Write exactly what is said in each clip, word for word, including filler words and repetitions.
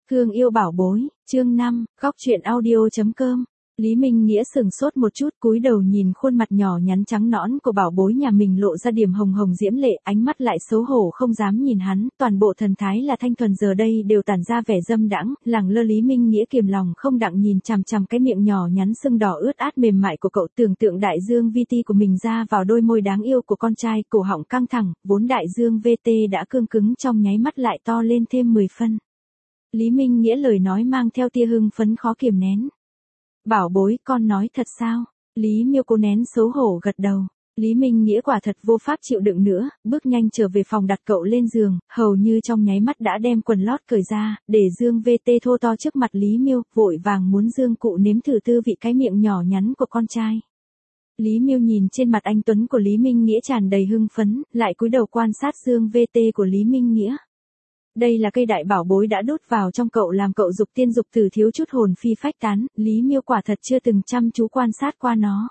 Thương yêu bảo bối, chương năm, góc truyện audio.com. Lý Minh Nghĩa sừng sốt một chút, cúi đầu nhìn khuôn mặt nhỏ nhắn trắng nõn của bảo bối nhà mình lộ ra điểm hồng hồng diễm lệ, ánh mắt lại xấu hổ không dám nhìn hắn, toàn bộ thần thái là thanh thuần giờ đây đều tản ra vẻ dâm đãng, lẳng lơ. Lý Minh Nghĩa kiềm lòng không đặng nhìn chằm chằm cái miệng nhỏ nhắn sưng đỏ ướt át mềm mại của cậu, tưởng tượng đại dương vê tê của mình ra vào đôi môi đáng yêu của con trai, cổ họng căng thẳng, vốn đại dương vê tê đã cương cứng trong nháy mắt lại to lên thêm mười phân. Lý Minh Nghĩa lời nói mang theo tia hưng phấn khó kiềm nén. Bảo bối, con nói thật sao? Lý Miêu cố nén xấu hổ gật đầu. Lý Minh Nghĩa quả thật vô pháp chịu đựng nữa, bước nhanh trở về phòng đặt cậu lên giường, hầu như trong nháy mắt đã đem quần lót cởi ra, để Dương vê tê thô to trước mặt Lý Miêu, vội vàng muốn Dương cụ nếm thử tư vị cái miệng nhỏ nhắn của con trai. Lý Miêu nhìn trên mặt anh tuấn của Lý Minh Nghĩa tràn đầy hưng phấn, lại cúi đầu quan sát Dương vê tê của Lý Minh Nghĩa. Đây là cây đại bảo bối đã đút vào trong cậu làm cậu dục tiên dục tử thiếu chút hồn phi phách tán, Lý Miêu quả thật chưa từng chăm chú quan sát qua nó.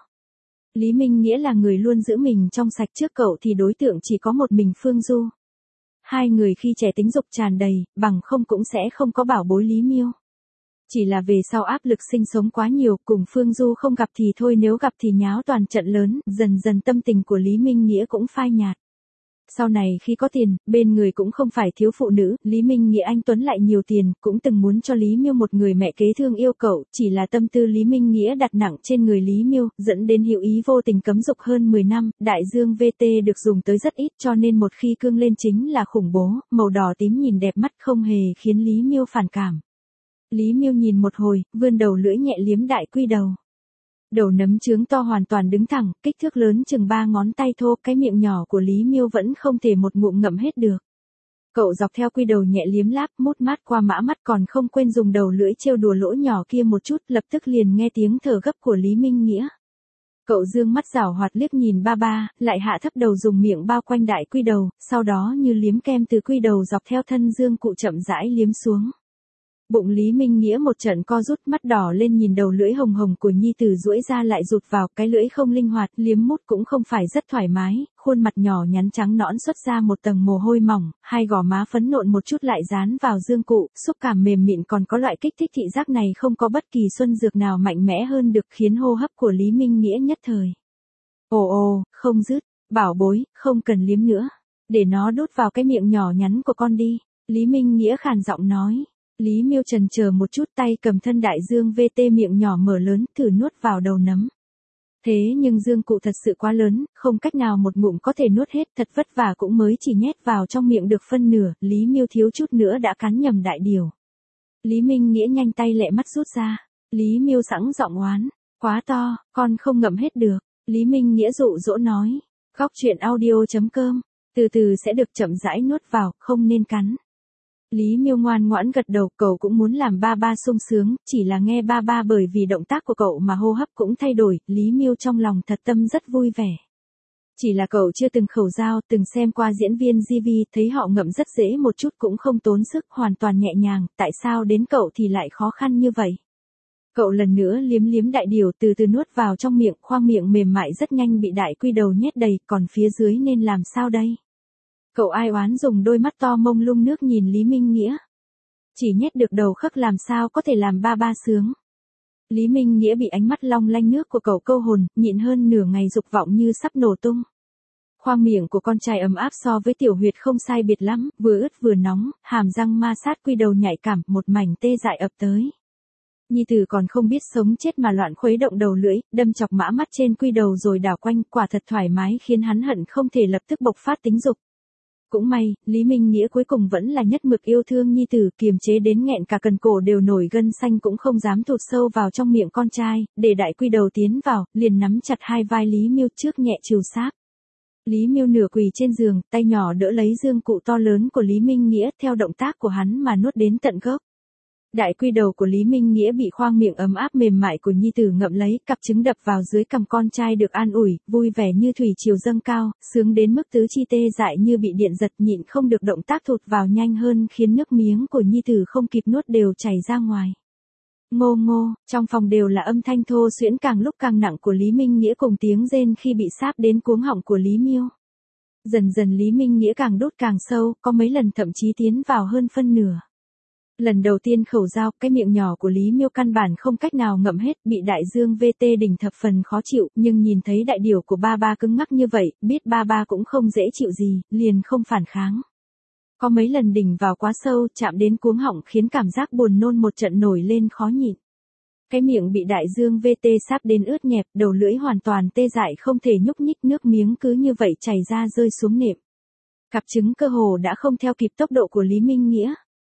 Lý Minh Nghĩa là người luôn giữ mình trong sạch, trước cậu thì đối tượng chỉ có một mình Phương Du. Hai người khi trẻ tính dục tràn đầy, bằng không cũng sẽ không có bảo bối Lý Miêu. Chỉ là về sau áp lực sinh sống quá nhiều, cùng Phương Du không gặp thì thôi, nếu gặp thì nháo toàn trận lớn, dần dần tâm tình của Lý Minh Nghĩa cũng phai nhạt. Sau này khi có tiền, bên người cũng không phải thiếu phụ nữ, Lý Minh Nghĩa anh tuấn lại nhiều tiền, cũng từng muốn cho Lý Miêu một người mẹ kế thương yêu cậu, chỉ là tâm tư Lý Minh Nghĩa đặt nặng trên người Lý Miêu, dẫn đến hữu ý vô tình cấm dục hơn mười năm, đại dương vê tê được dùng tới rất ít, cho nên một khi cương lên chính là khủng bố, màu đỏ tím nhìn đẹp mắt không hề khiến Lý Miêu phản cảm. Lý Miêu nhìn một hồi, vươn đầu lưỡi nhẹ liếm đại quy đầu. Đầu nấm trướng to hoàn toàn đứng thẳng, kích thước lớn chừng ba ngón tay thô, cái miệng nhỏ của Lý Miêu vẫn không thể một ngụm ngậm hết được. Cậu dọc theo quy đầu nhẹ liếm láp, mút mát qua mã mắt, còn không quên dùng đầu lưỡi trêu đùa lỗ nhỏ kia một chút, lập tức liền nghe tiếng thở gấp của Lý Minh Nghĩa. Cậu dương mắt giảo hoạt liếc nhìn ba ba, lại hạ thấp đầu dùng miệng bao quanh đại quy đầu, sau đó như liếm kem từ quy đầu dọc theo thân dương cụ chậm rãi liếm xuống. Bụng Lý Minh Nghĩa một trận co rút, mắt đỏ lên nhìn đầu lưỡi hồng hồng của nhi tử duỗi ra lại rụt vào, cái lưỡi không linh hoạt, liếm mút cũng không phải rất thoải mái, khuôn mặt nhỏ nhắn trắng nõn xuất ra một tầng mồ hôi mỏng, hai gò má phấn nộn một chút lại dán vào dương cụ, xúc cảm mềm mịn còn có loại kích thích thị giác này không có bất kỳ xuân dược nào mạnh mẽ hơn được, khiến hô hấp của Lý Minh Nghĩa nhất thời. Ồ ồ, không dứt, bảo bối, không cần liếm nữa, để nó đút vào cái miệng nhỏ nhắn của con đi, Lý Minh Nghĩa khàn giọng nói. Lý Miêu chần chờ một chút, tay cầm thân đại dương vê tê miệng nhỏ mở lớn, thử nuốt vào đầu nấm. Thế nhưng dương cụ thật sự quá lớn, không cách nào một ngụm có thể nuốt hết, thật vất vả cũng mới chỉ nhét vào trong miệng được phân nửa, Lý Miêu thiếu chút nữa đã cắn nhầm đại điều. Lý Minh Nghĩa nhanh tay lẹ mắt rút ra. Lý Miêu sẵn giọng oán, quá to, con không ngậm hết được. Lý Minh Nghĩa dụ dỗ nói, góc truyện audio.com, từ từ sẽ được chậm rãi nuốt vào, không nên cắn. Lý Miêu ngoan ngoãn gật đầu, cậu cũng muốn làm ba ba sung sướng, chỉ là nghe ba ba bởi vì động tác của cậu mà hô hấp cũng thay đổi, Lý Miêu trong lòng thật tâm rất vui vẻ. Chỉ là cậu chưa từng khẩu giao, từng xem qua diễn viên gi vi, thấy họ ngậm rất dễ một chút cũng không tốn sức, hoàn toàn nhẹ nhàng, tại sao đến cậu thì lại khó khăn như vậy? Cậu lần nữa liếm liếm đại điều, từ từ nuốt vào trong miệng, khoang miệng mềm mại rất nhanh bị đại quy đầu nhét đầy, còn phía dưới nên làm sao đây? Cậu ai oán dùng đôi mắt to mông lung nước nhìn Lý Minh Nghĩa. Chỉ nhét được đầu khắc làm sao có thể làm ba ba sướng. Lý Minh Nghĩa bị ánh mắt long lanh nước của cậu câu hồn, nhịn hơn nửa ngày dục vọng như sắp nổ tung. Khoang miệng của con trai ấm áp so với tiểu huyệt không sai biệt lắm, vừa ướt vừa nóng, hàm răng ma sát quy đầu nhạy cảm, một mảnh tê dại ập tới. Nhi tử còn không biết sống chết mà loạn khuấy động đầu lưỡi, đâm chọc mã mắt trên quy đầu rồi đảo quanh, quả thật thoải mái khiến hắn hận không thể lập tức bộc phát tính dục. Cũng may, Lý Minh Nghĩa cuối cùng vẫn là nhất mực yêu thương nhi tử, kiềm chế đến nghẹn cả cần cổ đều nổi gân xanh cũng không dám thụt sâu vào trong miệng con trai, để đại quy đầu tiến vào, liền nắm chặt hai vai Lý Miêu trước nhẹ trìu sáp. Lý Miêu nửa quỳ trên giường, tay nhỏ đỡ lấy dương cụ to lớn của Lý Minh Nghĩa, theo động tác của hắn mà nuốt đến tận gốc. Đại quy đầu của Lý Minh Nghĩa bị khoang miệng ấm áp mềm mại của nhi tử ngậm lấy, cặp trứng đập vào dưới cằm con trai được an ủi, vui vẻ như thủy triều dâng cao, sướng đến mức tứ chi tê dại như bị điện giật, nhịn không được động tác thụt vào nhanh hơn khiến nước miếng của nhi tử không kịp nuốt đều chảy ra ngoài. Ngô ngô, trong phòng đều là âm thanh thô xuyễn càng lúc càng nặng của Lý Minh Nghĩa cùng tiếng rên khi bị sáp đến cuống họng của Lý Miêu. Dần dần Lý Minh Nghĩa càng đốt càng sâu, có mấy lần thậm chí tiến vào hơn phân nửa. Lần đầu tiên khẩu giao, cái miệng nhỏ của Lý Miêu căn bản không cách nào ngậm hết, bị đại dương vê tê đỉnh thập phần khó chịu, nhưng nhìn thấy đại điểu của ba ba cứng ngắc như vậy, biết ba ba cũng không dễ chịu gì, liền không phản kháng. Có mấy lần đỉnh vào quá sâu, chạm đến cuống họng khiến cảm giác buồn nôn một trận nổi lên khó nhịn. Cái miệng bị đại dương vê tê sáp đến ướt nhẹp, đầu lưỡi hoàn toàn tê dại không thể nhúc nhích, nước miếng cứ như vậy chảy ra rơi xuống nệm. Cặp trứng cơ hồ đã không theo kịp tốc độ của Lý Minh Nghĩa.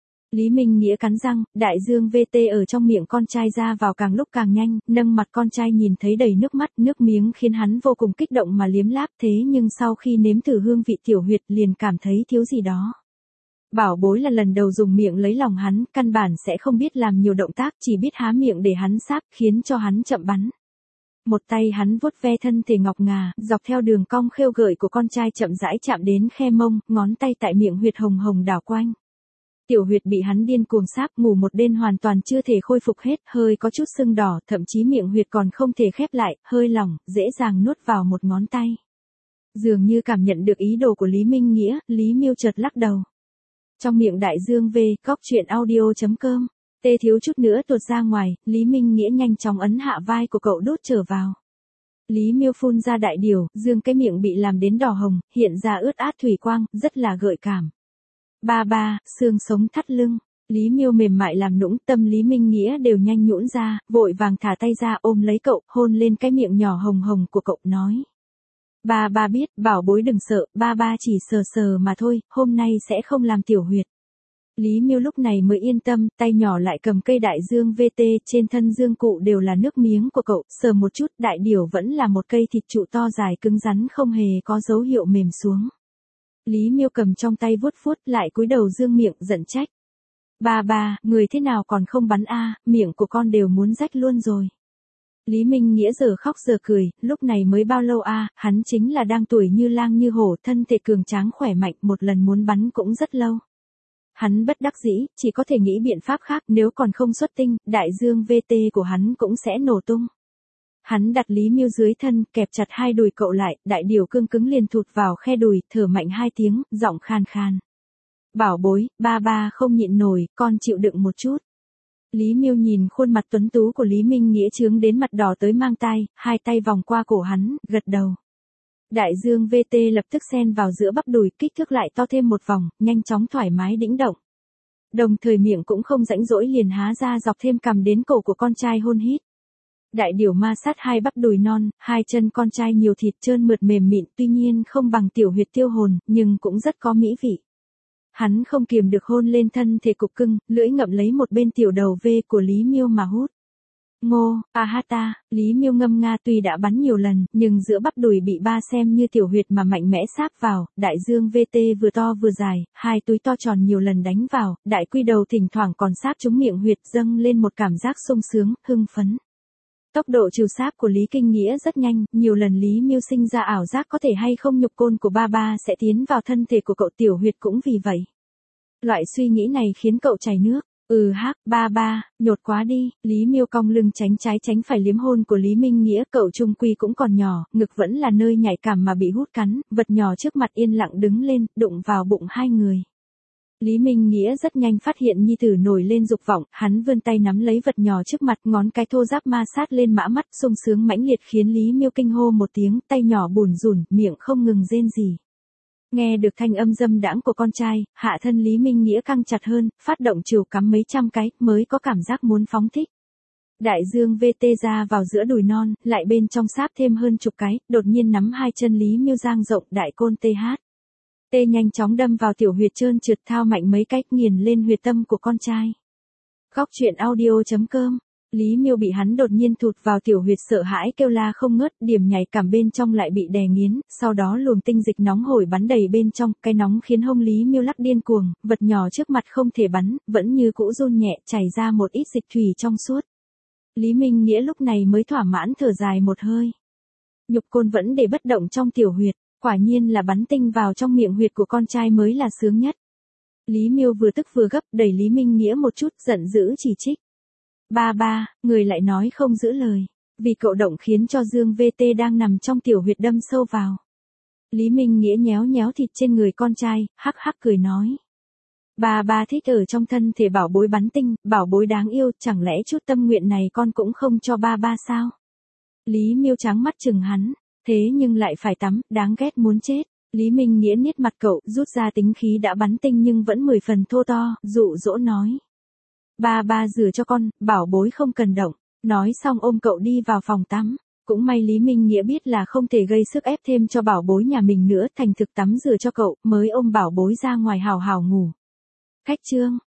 Lý Minh Nghĩa cắn răng, đại dương vê tê ở trong miệng con trai ra vào càng lúc càng nhanh, nâng mặt con trai nhìn thấy đầy nước mắt, nước miếng khiến hắn vô cùng kích động mà liếm láp, thế nhưng sau khi nếm thử hương vị tiểu huyệt liền cảm thấy thiếu gì đó. Bảo bối là lần đầu dùng miệng lấy lòng hắn, căn bản sẽ không biết làm nhiều động tác, chỉ biết há miệng để hắn sáp, khiến cho hắn chậm bắn. Một tay hắn vuốt ve thân thể ngọc ngà, dọc theo đường cong khêu gợi của con trai chậm rãi chạm đến khe mông, ngón tay tại miệng huyệt hồng hồng đảo quanh. Tiểu huyệt bị hắn điên cuồng sáp, ngủ một đêm hoàn toàn chưa thể khôi phục hết, hơi có chút sưng đỏ, thậm chí miệng huyệt còn không thể khép lại, hơi lỏng, dễ dàng nuốt vào một ngón tay. Dường như cảm nhận được ý đồ của Lý Minh Nghĩa, Lý Miêu chợt lắc đầu. Trong miệng đại dương về, cóc truyện audio chấm com, tê thiếu chút nữa tuột ra ngoài, Lý Minh Nghĩa nhanh chóng ấn hạ vai của cậu đốt trở vào. Lý Miêu phun ra đại điều, dương cái miệng bị làm đến đỏ hồng, hiện ra ướt át thủy quang, rất là gợi cảm. Ba ba, xương sống thắt lưng, Lý Miêu mềm mại làm nũng, tâm Lý Minh Nghĩa đều nhanh nhũn ra, vội vàng thả tay ra ôm lấy cậu, hôn lên cái miệng nhỏ hồng hồng của cậu, nói. Ba ba biết, bảo bối đừng sợ, ba ba chỉ sờ sờ mà thôi, hôm nay sẽ không làm tiểu huyệt. Lý Miêu lúc này mới yên tâm, tay nhỏ lại cầm cây đại dương vê tê, trên thân dương cụ đều là nước miếng của cậu, sờ một chút, đại điểu vẫn là một cây thịt trụ to dài cứng rắn không hề có dấu hiệu mềm xuống. Lý Miêu cầm trong tay vuốt vuốt lại cúi đầu dương miệng giận trách. Ba ba, người thế nào còn không bắn a, miệng của con đều muốn rách luôn rồi. Lý Minh Nghĩa giờ khóc giờ cười, lúc này mới bao lâu a, hắn chính là đang tuổi như lang như hổ, thân thể cường tráng khỏe mạnh, một lần muốn bắn cũng rất lâu. Hắn bất đắc dĩ, chỉ có thể nghĩ biện pháp khác, nếu còn không xuất tinh, đại dương vê tê của hắn cũng sẽ nổ tung. Hắn đặt Lý Miêu dưới thân, kẹp chặt hai đùi cậu lại, đại điều cương cứng liền thụt vào khe đùi, thở mạnh hai tiếng, giọng khan khan. Bảo bối, ba ba không nhịn nổi, con chịu đựng một chút. Lý Miêu nhìn khuôn mặt tuấn tú của Lý Minh Nghĩa chướng đến mặt đỏ tới mang tai, hai tay vòng qua cổ hắn, gật đầu. Đại dương vê tê lập tức xen vào giữa bắp đùi, kích thước lại to thêm một vòng, nhanh chóng thoải mái đĩnh động. Đồng thời miệng cũng không rãnh rỗi liền há ra dọc thêm cằm đến cổ của con trai hôn hít. Đại điểu ma sát hai bắp đùi non, hai chân con trai nhiều thịt trơn mượt mềm mịn, tuy nhiên không bằng tiểu huyệt tiêu hồn, nhưng cũng rất có mỹ vị. Hắn không kiềm được hôn lên thân thể cục cưng, lưỡi ngậm lấy một bên tiểu đầu vê của Lý Miêu mà hút. Ngô, a ha ta, Lý Miêu ngâm nga tuy đã bắn nhiều lần, nhưng giữa bắp đùi bị ba xem như tiểu huyệt mà mạnh mẽ sáp vào, đại dương vê tê vừa to vừa dài, hai túi to tròn nhiều lần đánh vào, đại quy đầu thỉnh thoảng còn sáp trúng miệng huyệt, dâng lên một cảm giác sung sướng, hưng phấn. Tốc độ trừ sáp của Lý Kinh Nghĩa rất nhanh, nhiều lần Lý Miêu sinh ra ảo giác có thể hay không nhục côn của ba ba sẽ tiến vào thân thể của cậu, tiểu huyệt cũng vì vậy. Loại suy nghĩ này khiến cậu chảy nước. Ừ hắc, ba ba, nhột quá đi, Lý Miêu cong lưng tránh trái tránh phải liếm hôn của Lý Minh Nghĩa, cậu trung quy cũng còn nhỏ, ngực vẫn là nơi nhạy cảm mà bị hút cắn, vật nhỏ trước mặt yên lặng đứng lên, đụng vào bụng hai người. Lý Minh Nghĩa rất nhanh phát hiện nhi tử nổi lên dục vọng, hắn vươn tay nắm lấy vật nhỏ trước mặt, ngón cái thô ráp ma sát lên mã mắt, sung sướng mãnh liệt khiến Lý Miêu kinh hô một tiếng, tay nhỏ bủn rủn, miệng không ngừng rên rỉ. Nghe được thanh âm dâm đãng của con trai, hạ thân Lý Minh Nghĩa căng chặt hơn, phát động chiều cắm mấy trăm cái, mới có cảm giác muốn phóng thích. Đại dương vê tê ra vào giữa đùi non, lại bên trong sáp thêm hơn chục cái, đột nhiên nắm hai chân Lý Miêu giang rộng, đại côn tê hát. Tê nhanh chóng đâm vào tiểu huyệt trơn trượt, thao mạnh mấy cách nghiền lên huyệt tâm của con trai. Góc truyện audio chấm com, Lý Miêu bị hắn đột nhiên thụt vào tiểu huyệt sợ hãi kêu la không ngớt, điểm nhảy cảm bên trong lại bị đè nghiến, sau đó luồng tinh dịch nóng hổi bắn đầy bên trong, cái nóng khiến hông Lý Miêu lắc điên cuồng, vật nhỏ trước mặt không thể bắn, vẫn như cũ run nhẹ, chảy ra một ít dịch thủy trong suốt. Lý Minh Nghĩa lúc này mới thỏa mãn thở dài một hơi. Nhục côn vẫn để bất động trong tiểu huyệt, quả nhiên là bắn tinh vào trong miệng huyệt của con trai mới là sướng nhất. Lý Miêu vừa tức vừa gấp, đẩy Lý Minh Nghĩa một chút, giận dữ chỉ trích. Ba ba, người lại nói không giữ lời, vì cậu động khiến cho dương vê tê đang nằm trong tiểu huyệt đâm sâu vào. Lý Minh Nghĩa nhéo nhéo thịt trên người con trai, hắc hắc cười nói. Ba ba thích ở trong thân thể bảo bối bắn tinh, bảo bối đáng yêu, chẳng lẽ chút tâm nguyện này con cũng không cho ba ba sao? Lý Miêu trắng mắt chừng hắn, thế nhưng lại phải tắm, đáng ghét muốn chết. Lý Minh Nghĩa niết mặt cậu, rút ra tính khí đã bắn tinh nhưng vẫn mười phần thô to, dụ dỗ nói. Ba ba rửa cho con, bảo bối không cần động. Nói xong ôm cậu đi vào phòng tắm. Cũng may Lý Minh Nghĩa biết là không thể gây sức ép thêm cho bảo bối nhà mình nữa, thành thực tắm rửa cho cậu, mới ôm bảo bối ra ngoài hào hào ngủ. Khách trương.